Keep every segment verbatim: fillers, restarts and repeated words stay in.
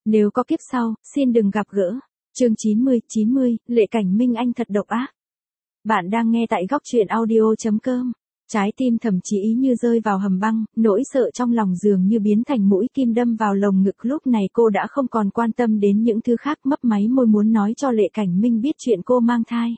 Nếu có kiếp sau, xin đừng gặp gỡ. Chương chín mươi, chín mươi, Lệ Cảnh Minh anh thật độc ác. Bạn đang nghe tại góc truyện audio chấm com. Trái tim Thẩm Chí Ý như rơi vào hầm băng, nỗi sợ trong lòng dường như biến thành mũi kim đâm vào lồng ngực. Lúc này cô đã không còn quan tâm đến những thứ khác, mấp máy môi muốn nói cho Lệ Cảnh Minh biết chuyện cô mang thai.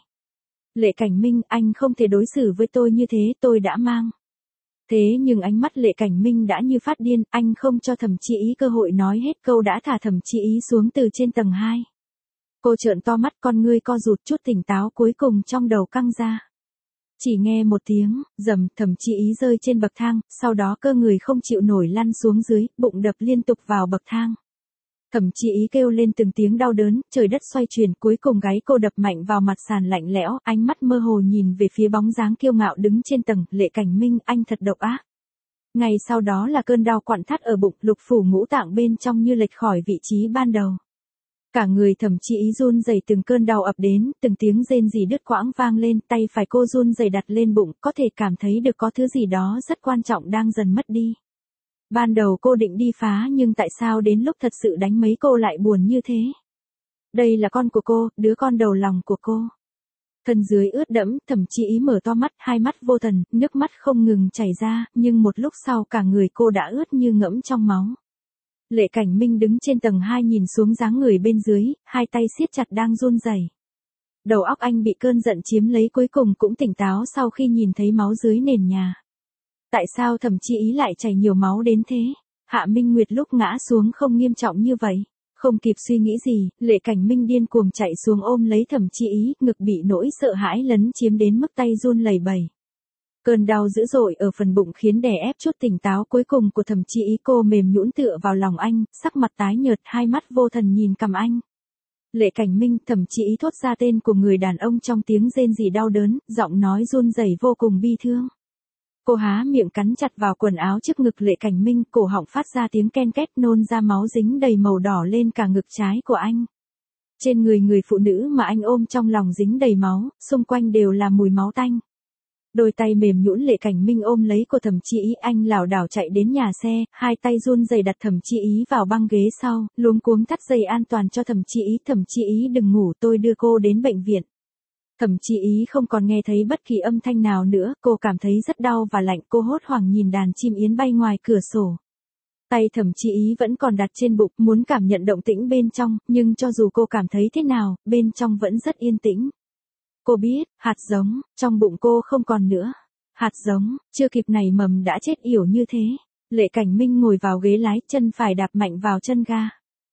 Lệ Cảnh Minh, anh không thể đối xử với tôi như thế, tôi đã mang. Thế nhưng ánh mắt Lệ Cảnh Minh đã như phát điên, anh không cho Thẩm Chí Ý cơ hội nói hết câu đã thả Thẩm Chí Ý xuống từ trên tầng hai. Cô trợn to mắt, con ngươi co rụt, chút tỉnh táo cuối cùng trong đầu căng ra. Chỉ nghe một tiếng, rầm, Thẩm Chí Ý rơi trên bậc thang, sau đó cơ người không chịu nổi lăn xuống dưới, bụng đập liên tục vào bậc thang. Thẩm Chí Ý kêu lên từng tiếng đau đớn, trời đất xoay chuyển, cuối cùng gáy cô đập mạnh vào mặt sàn lạnh lẽo, ánh mắt mơ hồ nhìn về phía bóng dáng kiêu ngạo đứng trên tầng. Lệ Cảnh Minh, anh thật độc ác. Ngày sau đó là cơn đau quặn thắt ở bụng, lục phủ ngũ tạng bên trong như lệch khỏi vị trí ban đầu. Cả người Thẩm Chí Ý run rẩy, từng cơn đau ập đến, từng tiếng rên rỉ đứt quãng vang lên, tay phải cô run rẩy đặt lên bụng, có thể cảm thấy được có thứ gì đó rất quan trọng đang dần mất đi. Ban đầu cô định đi phá nhưng tại sao đến lúc thật sự đánh mấy cô lại buồn như thế? Đây là con của cô, đứa con đầu lòng của cô. Thân dưới ướt đẫm, Thẩm Chí Ý mở to mắt, hai mắt vô thần, nước mắt không ngừng chảy ra, nhưng một lúc sau cả người cô đã ướt như ngẫm trong máu. Lệ Cảnh Minh đứng trên tầng hai nhìn xuống dáng người bên dưới, hai tay siết chặt đang run rẩy. Đầu óc anh bị cơn giận chiếm lấy, cuối cùng cũng tỉnh táo sau khi nhìn thấy máu dưới nền nhà. Tại sao Thẩm Chí Ý lại chảy nhiều máu đến thế? Hạ Minh Nguyệt lúc ngã xuống không nghiêm trọng như vậy. Không kịp suy nghĩ gì, Lệ Cảnh Minh điên cuồng chạy xuống ôm lấy Thẩm Chí Ý, ngực bị nỗi sợ hãi lấn chiếm đến mức tay run lẩy bẩy. Cơn đau dữ dội ở phần bụng khiến đè ép chút tỉnh táo cuối cùng của Thẩm Chí Ý, cô mềm nhũn tựa vào lòng anh, sắc mặt tái nhợt, hai mắt vô thần nhìn cằm anh. Lệ Cảnh Minh, Thẩm Chí Ý thốt ra tên của người đàn ông trong tiếng rên rỉ đau đớn, giọng nói run rẩy vô cùng bi thương. Cô há miệng cắn chặt vào quần áo trước ngực Lệ Cảnh Minh, cổ họng phát ra tiếng ken két, nôn ra máu dính đầy màu đỏ lên cả ngực trái của anh. Trên người người phụ nữ mà anh ôm trong lòng dính đầy máu, xung quanh đều là mùi máu tanh. Đôi tay mềm nhũn Lệ Cảnh Minh ôm lấy của Thẩm Chí Ý, anh lảo đảo chạy đến nhà xe, hai tay run rẩy đặt Thẩm Chí Ý vào băng ghế sau, luống cuống thắt dây an toàn cho Thẩm Chí Ý. Thẩm Chí Ý đừng ngủ, tôi đưa cô đến bệnh viện. Thẩm Chí Ý không còn nghe thấy bất kỳ âm thanh nào nữa, cô cảm thấy rất đau và lạnh, cô hốt hoảng nhìn đàn chim yến bay ngoài cửa sổ. Tay Thẩm Chí Ý vẫn còn đặt trên bụng, muốn cảm nhận động tĩnh bên trong, nhưng cho dù cô cảm thấy thế nào, bên trong vẫn rất yên tĩnh. Cô biết, hạt giống, trong bụng cô không còn nữa. Hạt giống, chưa kịp nảy mầm đã chết yểu như thế. Lệ Cảnh Minh ngồi vào ghế lái, chân phải đạp mạnh vào chân ga.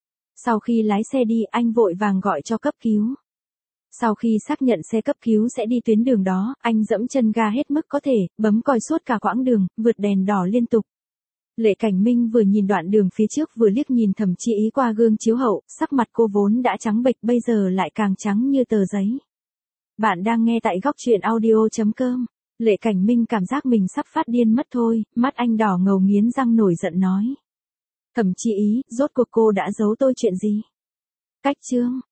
Sau khi lái xe đi, anh vội vàng gọi cho cấp cứu. Sau khi xác nhận xe cấp cứu sẽ đi tuyến đường đó, anh dẫm chân ga hết mức có thể, bấm còi suốt cả quãng đường, vượt đèn đỏ liên tục. Lệ Cảnh Minh vừa nhìn đoạn đường phía trước vừa liếc nhìn Thẩm Chí Ý qua gương chiếu hậu, sắc mặt cô vốn đã trắng bệch bây giờ lại càng trắng như tờ giấy. Bạn đang nghe tại góc truyện audio chấm com. Lệ Cảnh Minh cảm giác mình sắp phát điên mất thôi, mắt anh đỏ ngầu nghiến răng nổi giận nói. Thẩm Chí Ý, rốt cuộc cô đã giấu tôi chuyện gì? Cách chương,